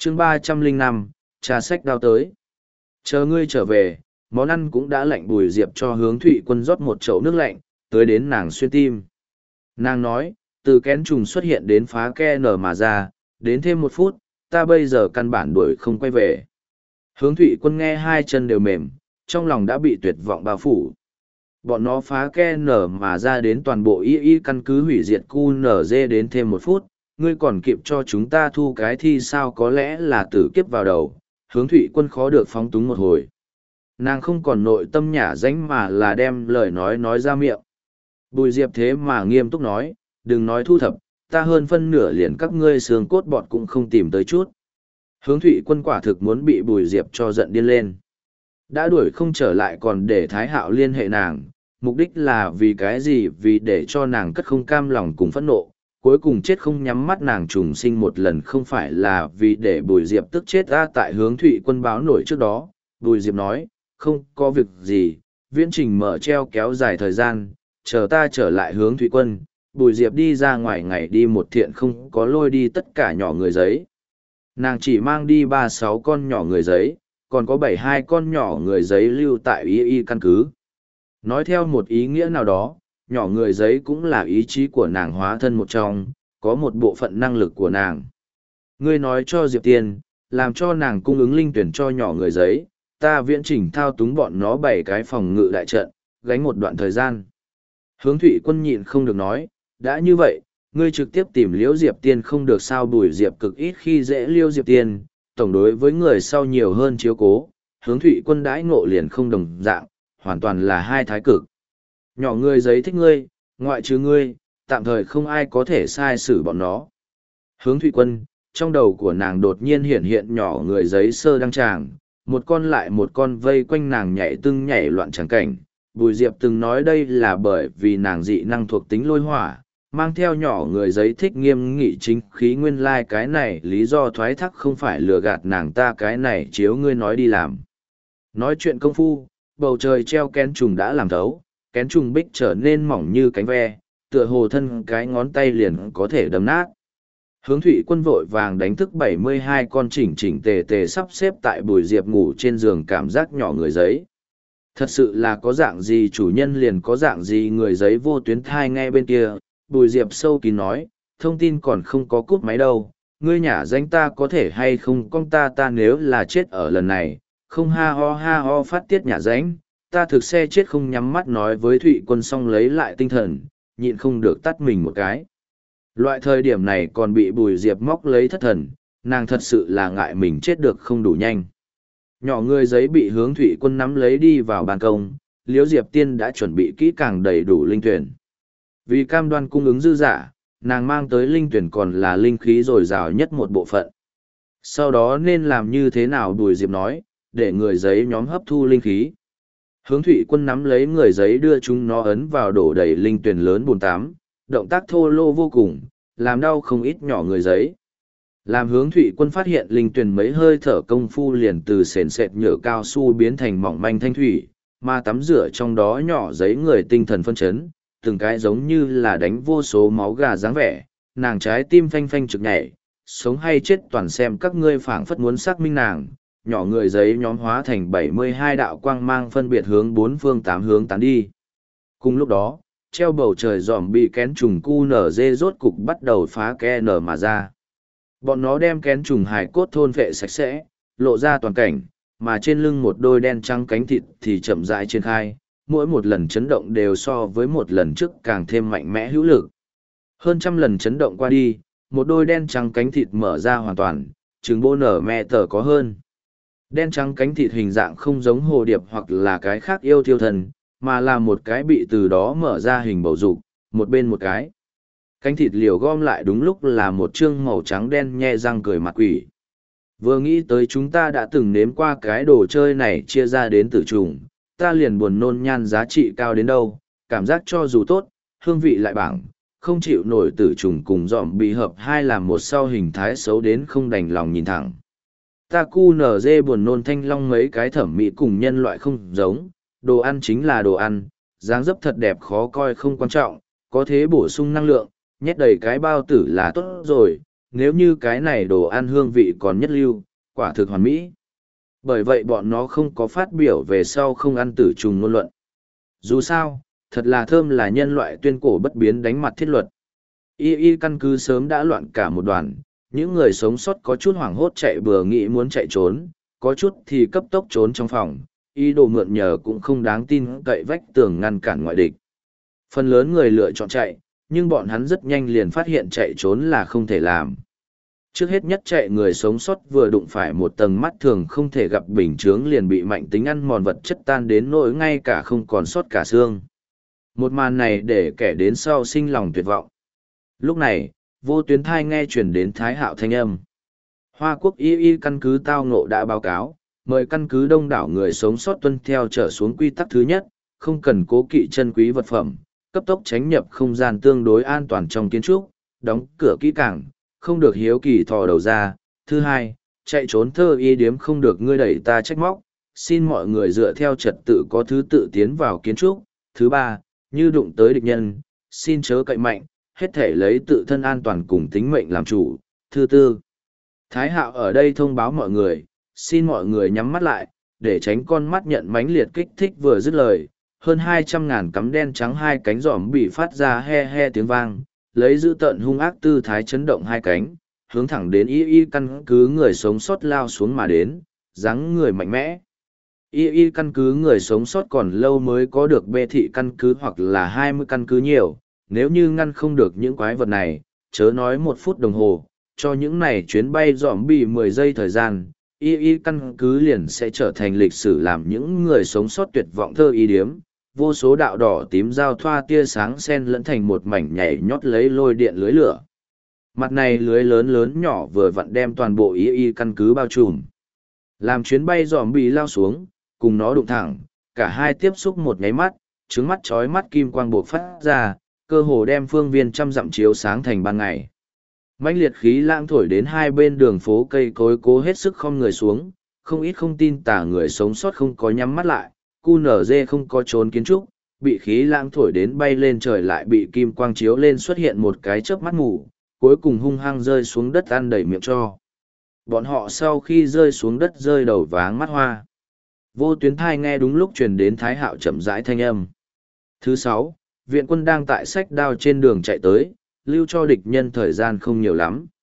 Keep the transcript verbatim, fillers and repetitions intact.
chương ba trăm lẻ năm, trà sách đao tới. Chờ ngươi trở về, món ăn cũng đã lạnh. Bùi Diệp cho Hướng Thụy Quân rót một chậu nước lạnh, tới đến nàng xuyên tim. Nàng nói, từ kén trùng xuất hiện đến phá ke nở mà ra, đến thêm một phút, ta bây giờ căn bản đuổi không quay về. Hướng Thụy Quân nghe hai chân đều mềm, trong lòng đã bị tuyệt vọng bao phủ. Bọn nó phá ke nở mà ra đến toàn bộ y y căn cứ hủy diệt cu nở dê đến thêm một phút, ngươi còn kịp cho chúng ta thu cái thi sao? Có lẽ là tử kiếp vào đầu. Hướng Thụy Quân khó được phóng túng một hồi. Nàng không còn nội tâm nhả danh mà là đem lời nói nói ra miệng. Bùi Diệp thế mà nghiêm túc nói, đừng nói thu thập, ta hơn phân nửa liền các ngươi xương cốt bọt cũng không tìm tới chút. Hướng Thụy Quân quả thực muốn bị Bùi Diệp cho giận điên lên. Đã đuổi không trở lại còn để Thái Hạo liên hệ nàng, mục đích là vì cái gì? Vì để cho nàng cất không cam lòng cùng phẫn nộ, cuối cùng chết không nhắm mắt nàng trùng sinh một lần, không phải là vì để Bùi Diệp tức chết ra. Tại Hướng Thụy Quân báo nổi trước đó, Bùi Diệp nói, không có việc gì, viễn trình mở treo kéo dài thời gian, chờ ta trở lại. Hướng Thụy Quân, Bùi Diệp đi ra ngoài ngày đi một thiện không có lôi đi tất cả nhỏ người giấy. Nàng chỉ mang đi ba sáu con nhỏ người giấy, còn có bảy hai con nhỏ người giấy lưu tại y y căn cứ. Nói theo một ý nghĩa nào đó, nhỏ người giấy cũng là ý chí của nàng hóa thân một trong, có một bộ phận năng lực của nàng. Ngươi nói cho Diệp Tiên, làm cho nàng cung ứng linh tuyển cho nhỏ người giấy, ta viễn chỉnh thao túng bọn nó bảy cái phòng ngự đại trận, gánh một đoạn thời gian. Hướng Thụy Quân nhịn không được nói, đã như vậy, ngươi trực tiếp tìm Liễu Diệp Tiên không được sao? Bùi Diệp cực ít khi dễ Liễu Diệp Tiên, tổng đối với người sau nhiều hơn chiếu cố. Hướng Thụy Quân đãi ngộ liền không đồng dạng, hoàn toàn là hai thái cực. Nhỏ người giấy thích ngươi, ngoại trừ ngươi, tạm thời không ai có thể sai xử bọn nó. Hướng Thụy Quân, trong đầu của nàng đột nhiên hiện hiện nhỏ người giấy sơ đăng tràng, một con lại một con vây quanh nàng nhảy tưng nhảy loạn tràng cảnh. Bùi Diệp từng nói đây là bởi vì nàng dị năng thuộc tính lôi hỏa, mang theo nhỏ người giấy thích nghiêm nghị chính khí. Nguyên lai like cái này lý do thoái thác không phải lừa gạt nàng ta, cái này chiếu ngươi nói đi làm. Nói chuyện công phu, bầu trời treo kén trùng đã làm thấu, kén trùng bích trở nên mỏng như cánh ve, tựa hồ thân cái ngón tay liền có thể đấm nát. Hướng Thụy Quân vội vàng đánh thức bảy mươi hai con chỉnh chỉnh tề tề sắp xếp tại Bùi Diệp ngủ trên giường, cảm giác nhỏ người giấy. Thật sự là có dạng gì chủ nhân liền có dạng gì người giấy. Vô tuyến thai nghe bên kia, Bùi Diệp sâu kín nói, thông tin còn không có cúp máy đâu, ngươi nhả danh ta có thể hay không con ta ta nếu là chết ở lần này, không ha ho ha ho phát tiết nhả danh, ta thực xe chết không nhắm mắt. Nói với Thụy Quân xong lấy lại tinh thần, nhịn không được tắt mình một cái. Loại thời điểm này còn bị Bùi Diệp móc lấy thất thần, nàng thật sự là ngại mình chết được không đủ nhanh. Nhỏ người giấy bị Hướng Thụy Quân nắm lấy đi vào ban công, Liễu Diệp Tiên đã chuẩn bị kỹ càng đầy đủ linh tuyển. Vì cam đoan cung ứng dư giả, nàng mang tới linh tuyển còn là linh khí dồi dào nhất một bộ phận. Sau đó nên làm như thế nào? Bùi Diệp nói, để người giấy nhóm hấp thu linh khí. Hướng Thụy Quân nắm lấy người giấy đưa chúng nó ấn vào đổ đầy linh tuyển lớn bồn tám, động tác thô lô vô cùng, làm đau không ít nhỏ người giấy. Làm Hướng Thụy Quân phát hiện linh tuyển mấy hơi thở công phu liền từ sền sệt nhựa cao su biến thành mỏng manh thanh thủy, mà tắm rửa trong đó nhỏ giấy người tinh thần phân chấn, từng cái giống như là đánh vô số máu gà dáng vẻ, nàng trái tim phanh phanh trực nhảy, sống hay chết toàn xem các ngươi, phảng phất muốn xác minh nàng. Nhỏ người giấy nhóm hóa thành bảy mươi hai đạo quang mang phân biệt hướng bốn phương tám hướng tán đi. Cùng lúc đó, treo bầu trời dòm bị kén trùng cu nở dê rốt cục bắt đầu phá ke nở mà ra. Bọn nó đem kén trùng hài cốt thôn vệ sạch sẽ, lộ ra toàn cảnh, mà trên lưng một đôi đen trắng cánh thịt thì chậm rãi triển khai, mỗi một lần chấn động đều so với một lần trước càng thêm mạnh mẽ hữu lực. Hơn trăm lần chấn động qua đi, một đôi đen trắng cánh thịt mở ra hoàn toàn, trứng bô nở mẹ tờ có hơn. Đen trắng cánh thịt hình dạng không giống hồ điệp hoặc là cái khác yêu thiêu thần, mà là một cái bị từ đó mở ra hình bầu dục, một bên một cái. Cánh thịt liều gom lại đúng lúc là một chương màu trắng đen nhe răng cười mặt quỷ. Vừa nghĩ tới chúng ta đã từng nếm qua cái đồ chơi này chia ra đến tử trùng, ta liền buồn nôn nhan giá trị cao đến đâu, cảm giác cho dù tốt, hương vị lại bảng, không chịu nổi tử trùng cùng dòm bị hợp hai làm một sau hình thái xấu đến không đành lòng nhìn thẳng. Ta cu nở dê buồn nôn thanh long mấy cái thẩm mỹ cùng nhân loại không giống, đồ ăn chính là đồ ăn, dáng dấp thật đẹp khó coi không quan trọng, có thế bổ sung năng lượng, nhét đầy cái bao tử là tốt rồi, nếu như cái này đồ ăn hương vị còn nhất lưu, quả thực hoàn mỹ. Bởi vậy bọn nó không có phát biểu về sau không ăn tử trùng ngôn luận. Dù sao, thật là thơm là nhân loại tuyên cổ bất biến đánh mặt thiết luật. Y y căn cứ sớm đã loạn cả một đoàn, những người sống sót có chút hoảng hốt chạy bừa nghĩ muốn chạy trốn, có chút thì cấp tốc trốn trong phòng, ý đồ mượn nhờ cũng không đáng tin cậy vách tường ngăn cản ngoại địch. Phần lớn người lựa chọn chạy, nhưng bọn hắn rất nhanh liền phát hiện chạy trốn là không thể làm. Trước hết nhất chạy người sống sót vừa đụng phải một tầng mắt thường không thể gặp bình chướng liền bị mạnh tính ăn mòn vật chất tan đến nỗi ngay cả không còn sót cả xương. Một màn này để kẻ đến sau sinh lòng tuyệt vọng. Lúc này, vô tuyến thai nghe chuyển đến Thái Hạo thanh âm. Hoa Quốc y y căn cứ tao ngộ đã báo cáo, mời căn cứ đông đảo người sống sót tuân theo trở xuống quy tắc thứ nhất, không cần cố kỵ chân quý vật phẩm, cấp tốc tránh nhập không gian tương đối an toàn trong kiến trúc, đóng cửa kỹ càng, không được hiếu kỳ thò đầu ra. Thứ hai, chạy trốn thơ y điếm không được ngươi đẩy ta trách móc, xin mọi người dựa theo trật tự có thứ tự tiến vào kiến trúc. Thứ ba, như đụng tới địch nhân, xin chớ cậy mạnh, hết thể lấy tự thân an toàn cùng tính mệnh làm chủ. Thứ tư, Thái Hạo ở đây thông báo mọi người, xin mọi người nhắm mắt lại, để tránh con mắt nhận mãnh liệt kích thích. Vừa dứt lời, hơn hai trăm ngàn cắm đen trắng hai cánh giòm bị phát ra he he tiếng vang, lấy giữ tợn hung ác tư thái chấn động hai cánh, hướng thẳng đến y y căn cứ người sống sót lao xuống mà đến, dáng người mạnh mẽ. Y y căn cứ người sống sót còn lâu mới có được bê thị căn cứ hoặc là hai mươi căn cứ nhiều, nếu như ngăn không được những quái vật này, chớ nói một phút đồng hồ, cho những này chuyến bay dòm bị mười giây thời gian, y y căn cứ liền sẽ trở thành lịch sử làm những người sống sót tuyệt vọng thơ y điếm. Vô số đạo đỏ tím giao thoa tia sáng sen lẫn thành một mảnh nhảy nhót lấy lôi điện lưới lửa. Mặt này lưới lớn lớn nhỏ vừa vặn đem toàn bộ y y căn cứ bao trùm. Làm chuyến bay dòm bị lao xuống, cùng nó đụng thẳng, cả hai tiếp xúc một nháy mắt, trứng mắt chói mắt kim quang bộc phát ra, cơ hồ đem phương viên trăm dặm chiếu sáng thành ban ngày. Mãnh liệt khí lãng thổi đến hai bên đường phố cây cối cố hết sức không người xuống, không ít không tin tả người sống sót không có nhắm mắt lại, cu nở dê không có trốn kiến trúc, bị khí lãng thổi đến bay lên trời lại bị kim quang chiếu lên xuất hiện một cái chớp mắt mù, cuối cùng hung hăng rơi xuống đất ăn đầy miệng cho. Bọn họ sau khi rơi xuống đất rơi đầu váng mắt hoa. Vô tuyến thai nghe đúng lúc truyền đến Thái Hạo chậm rãi thanh âm. Thứ sáu, viện quân đang tại sách đao trên đường chạy tới, lưu cho địch nhân thời gian không nhiều lắm.